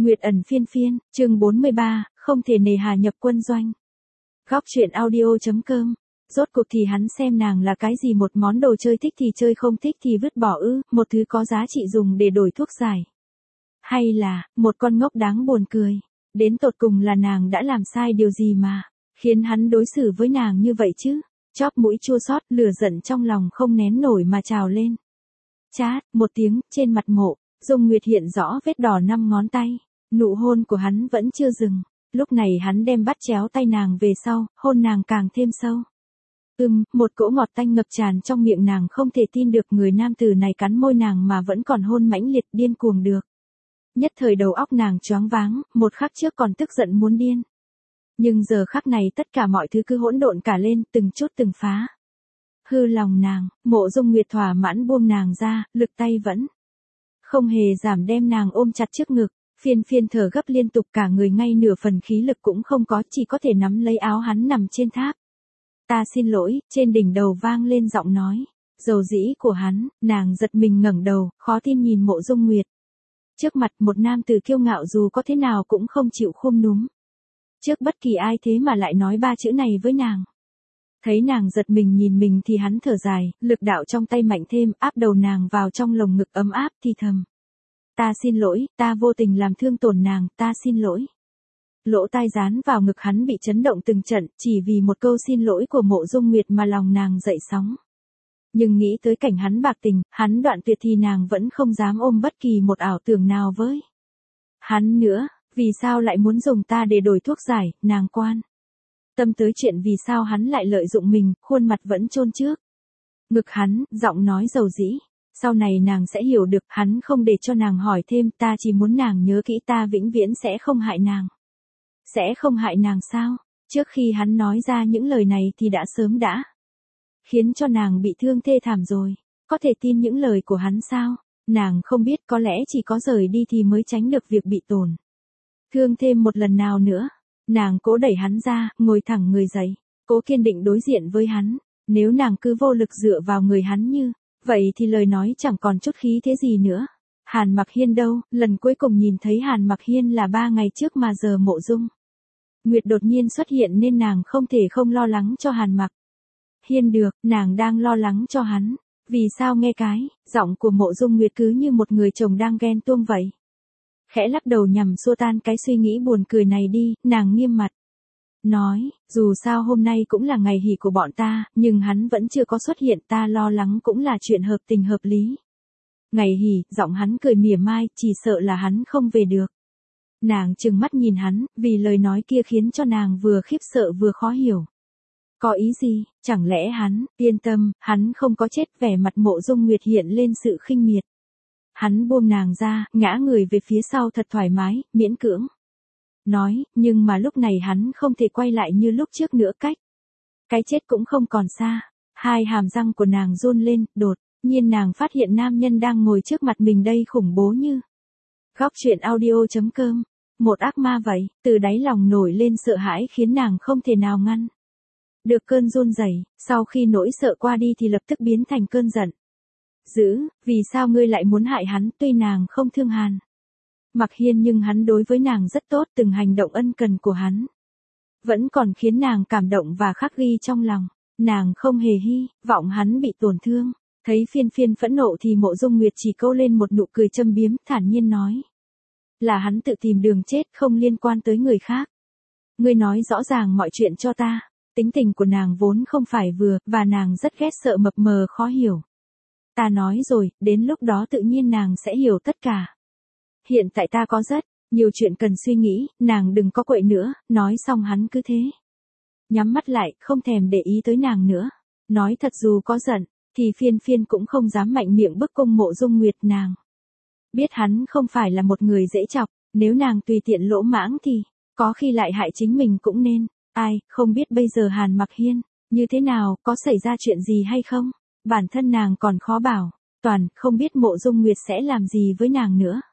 Nguyệt ẩn phiên phiên, chương 43, không thể nề hà nhập quân doanh. Góc truyện audio.com. Rốt cuộc thì hắn xem nàng là cái gì, một món đồ chơi thích thì chơi, không thích thì vứt bỏ ư, một thứ có giá trị dùng để đổi thuốc giải. Hay là, một con ngốc đáng buồn cười. Đến tột cùng là nàng đã làm sai điều gì mà khiến hắn đối xử với nàng như vậy chứ? Chóp mũi chua xót, lửa giận trong lòng không nén nổi mà trào lên. Chát, một tiếng, trên mặt Mộ Dung Nguyệt hiện rõ vết đỏ 5 ngón tay. Nụ hôn của hắn vẫn chưa dừng. Lúc này hắn đem bắt chéo tay nàng về sau, hôn nàng càng thêm sâu. Một cỗ ngọt tanh ngập tràn trong miệng nàng, không thể tin được người nam tử này cắn môi nàng mà vẫn còn hôn mãnh liệt điên cuồng được. Nhất thời đầu óc nàng choáng váng, một khắc trước còn tức giận muốn điên. Nhưng giờ khắc này tất cả mọi thứ cứ hỗn độn cả lên, từng chút từng phá. Hư lòng nàng, Mộ Dung Nguyệt thỏa mãn buông nàng ra, lực tay vẫn không hề giảm đem nàng ôm chặt trước ngực. Phiên phiên thở gấp liên tục, cả người ngay nửa phần khí lực cũng không có, chỉ có thể nắm lấy áo hắn nằm trên tháp. Ta xin lỗi, trên đỉnh đầu vang lên giọng nói dầu dĩ của hắn. Nàng giật mình ngẩng đầu, khó tin nhìn Mộ Dung Nguyệt. Trước mặt một nam tử kiêu ngạo dù có thế nào cũng không chịu khom núm trước bất kỳ ai, thế mà lại nói 3 chữ này với nàng. Thấy nàng giật mình nhìn mình thì hắn thở dài, lực đạo trong tay mạnh thêm, áp đầu nàng vào trong lồng ngực ấm áp, thì thầm. Ta xin lỗi, ta vô tình làm thương tổn nàng, ta xin lỗi. Lỗ tai dán vào ngực hắn bị chấn động từng trận, chỉ vì một câu xin lỗi của Mộ Dung Nguyệt mà lòng nàng dậy sóng. Nhưng nghĩ tới cảnh hắn bạc tình, hắn đoạn tuyệt thì nàng vẫn không dám ôm bất kỳ một ảo tưởng nào với hắn nữa. Vì sao lại muốn dùng ta để đổi thuốc giải, nàng quan tâm tới chuyện vì sao hắn lại lợi dụng mình, khuôn mặt vẫn chôn trước ngực hắn, giọng nói dầu dĩ. Sau này nàng sẽ hiểu được, hắn không để cho nàng hỏi thêm, ta chỉ muốn nàng nhớ kỹ, ta vĩnh viễn sẽ không hại nàng. Sẽ không hại nàng sao? Trước khi hắn nói ra những lời này thì đã sớm đã khiến cho nàng bị thương thê thảm rồi. Có thể tin những lời của hắn sao? Nàng không biết, có lẽ chỉ có rời đi thì mới tránh được việc bị tổn thương thêm một lần nào nữa. Nàng cố đẩy hắn ra, ngồi thẳng người dậy, cố kiên định đối diện với hắn. Nếu nàng cứ vô lực dựa vào người hắn như vậy thì lời nói chẳng còn chút khí thế gì nữa. Hàn Mặc Hiên đâu? Lần cuối cùng nhìn thấy Hàn Mặc Hiên là 3 ngày trước mà giờ Mộ Dung Nguyệt đột nhiên xuất hiện nên nàng không thể không lo lắng cho Hàn Mặc Hiên được. Nàng đang lo lắng cho hắn. Vì sao nghe cái giọng của Mộ Dung Nguyệt cứ như một người chồng đang ghen tuông vậy? Khẽ lắc đầu nhằm xua tan cái suy nghĩ buồn cười này đi, nàng nghiêm mặt nói, dù sao hôm nay cũng là ngày hỉ của bọn ta, nhưng hắn vẫn chưa có xuất hiện, ta lo lắng cũng là chuyện hợp tình hợp lý. Ngày hỉ, giọng hắn cười mỉa mai, chỉ sợ là hắn không về được. Nàng trừng mắt nhìn hắn, vì lời nói kia khiến cho nàng vừa khiếp sợ vừa khó hiểu. Có ý gì? Chẳng lẽ hắn, yên tâm, hắn không có chết? Vẻ mặt Mộ Dung Nguyệt hiện lên sự khinh miệt. Hắn buông nàng ra, ngã người về phía sau thật thoải mái, miễn cưỡng nói, nhưng mà lúc này hắn không thể quay lại như lúc trước nữa, cái chết cũng không còn xa. Hai hàm răng của nàng run lên, đột nhiên nàng phát hiện nam nhân đang ngồi trước mặt mình đây khủng bố như. Góc truyện audio.com. Một ác ma vậy, từ đáy lòng nổi lên sợ hãi khiến nàng không thể nào ngăn được cơn run rẩy. Sau khi nỗi sợ qua đi thì lập tức biến thành cơn giận dữ. Vì sao ngươi lại muốn hại hắn? Tuy nàng không thương Hàn Mặc Hiên nhưng hắn đối với nàng rất tốt, từng hành động ân cần của hắn vẫn còn khiến nàng cảm động và khắc ghi trong lòng. Nàng không hề hy vọng hắn bị tổn thương. Thấy phiên phiên phẫn nộ thì Mộ Dung Nguyệt chỉ câu lên một nụ cười châm biếm, thản nhiên nói. Là hắn tự tìm đường chết, không liên quan tới người khác. Ngươi nói rõ ràng mọi chuyện cho ta. Tính tình của nàng vốn không phải vừa, và nàng rất ghét sợ mập mờ khó hiểu. Ta nói rồi, đến lúc đó tự nhiên nàng sẽ hiểu tất cả. Hiện tại ta có rất nhiều chuyện cần suy nghĩ, nàng đừng có quậy nữa. Nói xong hắn cứ thế nhắm mắt lại, không thèm để ý tới nàng nữa. Nói thật, dù có giận thì phiên phiên cũng không dám mạnh miệng bức cung Mộ Dung Nguyệt. Nàng biết hắn không phải là một người dễ chọc, nếu nàng tùy tiện lỗ mãng thì có khi lại hại chính mình cũng nên. Ai, không biết bây giờ Hàn Mặc Hiên như thế nào, có xảy ra chuyện gì hay không? Bản thân nàng còn khó bảo toàn, không biết Mộ Dung Nguyệt sẽ làm gì với nàng nữa.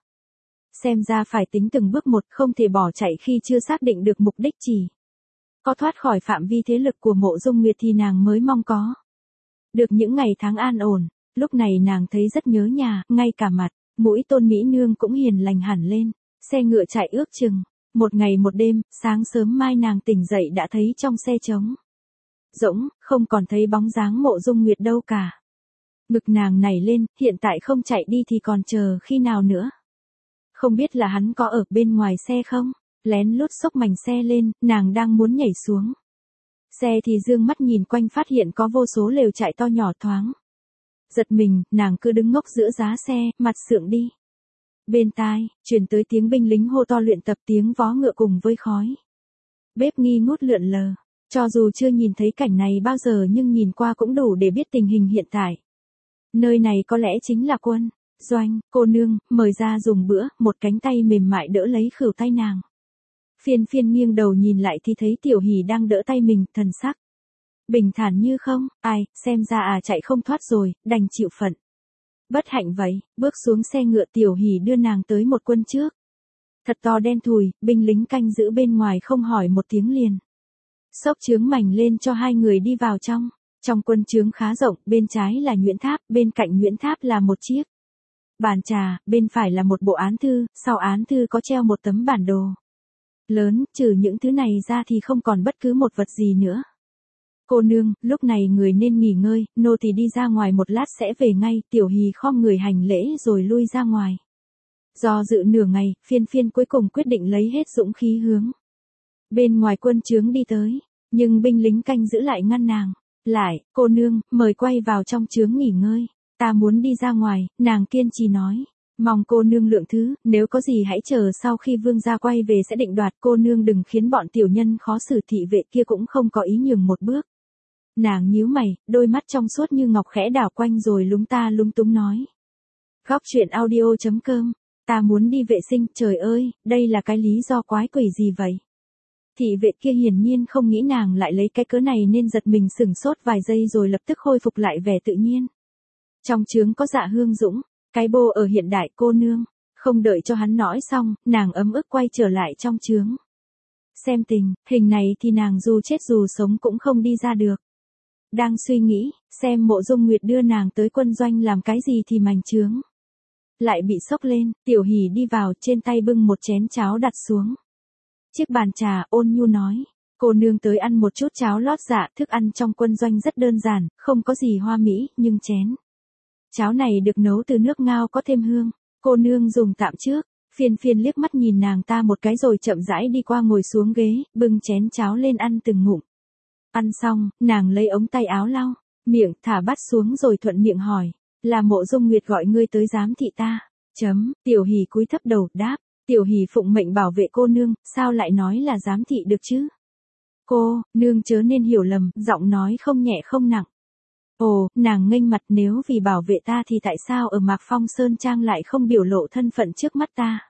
Xem ra phải tính từng bước một, không thể bỏ chạy khi chưa xác định được mục đích. Chỉ có thoát khỏi phạm vi thế lực của Mộ Dung Nguyệt thì nàng mới mong có được những ngày tháng an ổn. Lúc này nàng thấy rất nhớ nhà, ngay cả mặt mũi Tôn Mỹ Nương cũng hiền lành hẳn lên. Xe ngựa chạy ước chừng một ngày một đêm, sáng sớm mai nàng tỉnh dậy đã thấy trong xe trống rỗng, không còn thấy bóng dáng Mộ Dung Nguyệt đâu cả. Ngực nàng nảy lên, hiện tại không chạy đi thì còn chờ khi nào nữa. Không biết là hắn có ở bên ngoài xe không? Lén lút xốc mảnh xe lên, nàng đang muốn nhảy xuống xe thì dương mắt nhìn quanh phát hiện có vô số lều trại to nhỏ thoáng. Giật mình, nàng cứ đứng ngốc giữa giá xe, mặt sượng đi. Bên tai, truyền tới tiếng binh lính hô to luyện tập, tiếng vó ngựa cùng với khói bếp nghi ngút lượn lờ. Cho dù chưa nhìn thấy cảnh này bao giờ nhưng nhìn qua cũng đủ để biết tình hình hiện tại. Nơi này có lẽ chính là quân doanh. Cô nương, mời ra dùng bữa. Một cánh tay mềm mại đỡ lấy khuỷu tay nàng. Phiên phiên nghiêng đầu nhìn lại thì thấy Tiểu Hỷ đang đỡ tay mình, thần sắc bình thản như không. Ai, xem ra chạy không thoát rồi, đành chịu phận. Bất hạnh vậy. Bước xuống xe ngựa, Tiểu Hỷ đưa nàng tới một quân trước. Thật to đen thùi, binh lính canh giữ bên ngoài không hỏi một tiếng liền xốc chướng mảnh lên cho hai người đi vào trong. Trong quân chướng khá rộng, bên trái là nhuyễn tháp, bên cạnh nhuyễn tháp là một chiếc bàn trà, bên phải là một bộ án thư, sau án thư có treo một tấm bản đồ lớn, trừ những thứ này ra thì không còn bất cứ một vật gì nữa. Cô nương, lúc này người nên nghỉ ngơi, nô tỳ đi ra ngoài một lát sẽ về ngay. Tiểu Hỷ khom người hành lễ rồi lui ra ngoài. Do dự nửa ngày, phiên phiên cuối cùng quyết định lấy hết dũng khí hướng bên ngoài quân trướng đi tới, nhưng binh lính canh giữ lại ngăn nàng lại. Cô nương, mời quay vào trong trướng nghỉ ngơi. Ta muốn đi ra ngoài, nàng kiên trì nói. Mong cô nương lượng thứ, nếu có gì hãy chờ sau khi vương gia quay về sẽ định đoạt. Cô nương đừng khiến bọn tiểu nhân khó xử. Thị vệ kia cũng không có ý nhường một bước. Nàng nhíu mày, đôi mắt trong suốt như ngọc khẽ đảo quanh rồi lúng ta lúng túng nói. Góc truyện audio.com. Ta muốn đi vệ sinh. Trời ơi, đây là cái lý do quái quỷ gì vậy? Thị vệ kia hiển nhiên không nghĩ nàng lại lấy cái cớ này nên giật mình sửng sốt vài giây rồi lập tức khôi phục lại vẻ tự nhiên. Trong trướng có Dạ Hương Dũng, cái bô ở hiện đại. Cô nương. Không đợi cho hắn nói xong, nàng ấm ức quay trở lại trong trướng. Xem hình này thì nàng dù chết dù sống cũng không đi ra được. Đang suy nghĩ, xem Mộ Dung Nguyệt đưa nàng tới quân doanh làm cái gì thì mành trướng lại bị xốc lên. Tiểu Hỷ đi vào, trên tay bưng một chén cháo đặt xuống chiếc bàn trà, ôn nhu nói. Cô nương tới ăn một chút cháo lót dạ. Thức ăn trong quân doanh rất đơn giản, không có gì hoa mỹ, nhưng chén cháo này được nấu từ nước ngao có thêm hương. Cô nương dùng tạm trước. Phiên phiên liếc mắt nhìn nàng ta một cái rồi chậm rãi đi qua ngồi xuống ghế, bưng chén cháo lên ăn từng ngụm. Ăn xong, nàng lấy ống tay áo lau miệng, thả bát xuống rồi thuận miệng hỏi. Là Mộ Dung Nguyệt gọi ngươi tới giám thị ta? Tiểu Hỷ cúi thấp đầu, đáp. Tiểu Hỷ phụng mệnh bảo vệ cô nương, sao lại nói là giám thị được chứ? Cô, nương chớ nên hiểu lầm, giọng nói không nhẹ không nặng. Ồ, nàng nghênh mặt, nếu vì bảo vệ ta thì tại sao ở Mạc Phong Sơn Trang lại không biểu lộ thân phận trước mắt ta?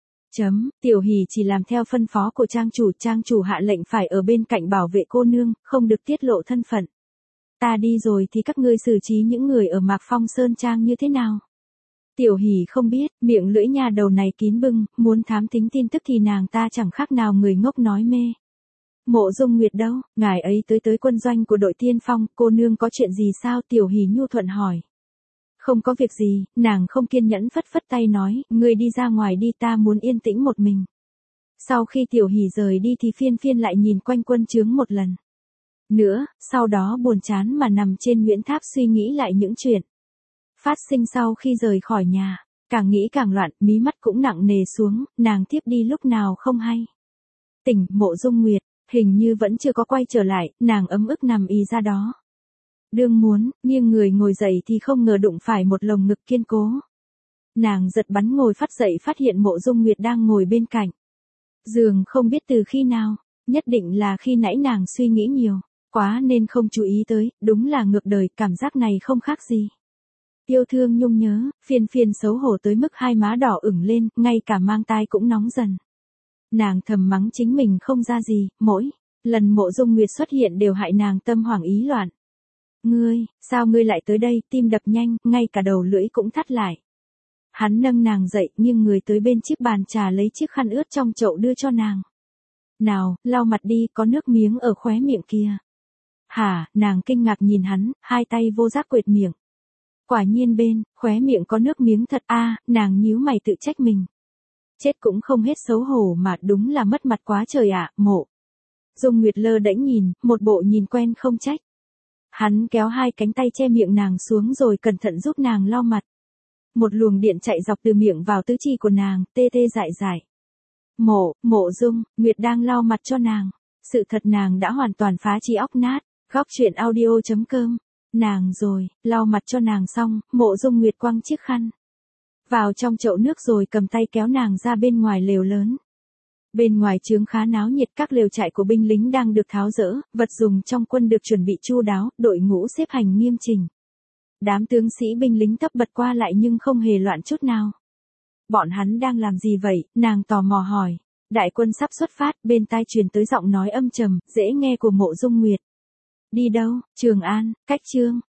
Tiểu Hỷ chỉ làm theo phân phó của trang chủ hạ lệnh phải ở bên cạnh bảo vệ cô nương, không được tiết lộ thân phận. Ta đi rồi thì các ngươi xử trí những người ở Mạc Phong Sơn Trang như thế nào? Tiểu Hỷ không biết, miệng lưỡi nhà đầu này kín bưng, muốn thám thính tin tức thì nàng ta chẳng khác nào người ngốc nói mê. Mộ Dung Nguyệt đâu, ngài ấy tới quân doanh của đội tiên phong. Cô nương có chuyện gì sao? Tiểu Hỷ nhu thuận hỏi. Không có việc gì, nàng không kiên nhẫn phất phất tay nói. Ngươi đi ra ngoài đi, ta muốn yên tĩnh một mình. Sau khi Tiểu Hỷ rời đi thì phiên phiên lại nhìn quanh quân trướng một lần nữa, sau đó buồn chán mà nằm trên nhuyễn tháp suy nghĩ lại những chuyện phát sinh sau khi rời khỏi nhà. Càng nghĩ càng loạn, mí mắt cũng nặng nề xuống, nàng thiếp đi lúc nào không hay. Tỉnh, Mộ Dung Nguyệt, hình như vẫn chưa có quay trở lại, nàng ấm ức nằm y ra đó. Đương muốn, nghiêng người ngồi dậy thì không ngờ đụng phải một lồng ngực kiên cố. Nàng giật bắn ngồi phát dậy phát hiện Mộ Dung Nguyệt đang ngồi bên cạnh giường không biết từ khi nào, nhất định là khi nãy nàng suy nghĩ nhiều quá nên không chú ý tới, đúng là ngược đời, cảm giác này không khác gì yêu thương nhung nhớ. Phiên phiên xấu hổ tới mức hai má đỏ ửng lên, ngay cả mang tai cũng nóng dần. Nàng thầm mắng chính mình không ra gì, mỗi lần Mộ Dung Nguyệt xuất hiện đều hại nàng tâm hoảng ý loạn. Ngươi, sao ngươi lại tới đây? Tim đập nhanh, ngay cả đầu lưỡi cũng thắt lại. Hắn nâng nàng dậy, nghiêng người tới bên chiếc bàn trà lấy chiếc khăn ướt trong chậu đưa cho nàng. Nào, lau mặt đi, có nước miếng ở khóe miệng kia. Hả? Nàng kinh ngạc nhìn hắn, hai tay vô giác quệt miệng. Quả nhiên bên khóe miệng có nước miếng thật. Nàng nhíu mày tự trách mình. Chết cũng không hết xấu hổ mà, đúng là mất mặt quá trời ạ, Mộ Dung Nguyệt lơ đễnh nhìn, một bộ nhìn quen không trách. Hắn kéo hai cánh tay che miệng nàng xuống rồi cẩn thận giúp nàng lau mặt. Một luồng điện chạy dọc từ miệng vào tứ chi của nàng, tê tê dại dại. Mộ Dung, Nguyệt đang lau mặt cho nàng. Sự thật nàng đã hoàn toàn phá trí óc nát. Góc truyện audio.com. Nàng rồi, lau mặt cho nàng xong, Mộ Dung Nguyệt quăng chiếc khăn vào trong chậu nước rồi cầm tay kéo nàng ra bên ngoài lều lớn. Bên ngoài trướng khá náo nhiệt, các lều trại của binh lính đang được tháo dỡ, vật dùng trong quân được chuẩn bị chu đáo, đội ngũ xếp hành nghiêm chỉnh. Đám tướng sĩ binh lính tấp bật qua lại nhưng không hề loạn chút nào. Bọn hắn đang làm gì vậy? Nàng tò mò hỏi. Đại quân sắp xuất phát, bên tai truyền tới giọng nói âm trầm, dễ nghe của Mộ Dung Nguyệt. Đi đâu? Trường An, cách Chương.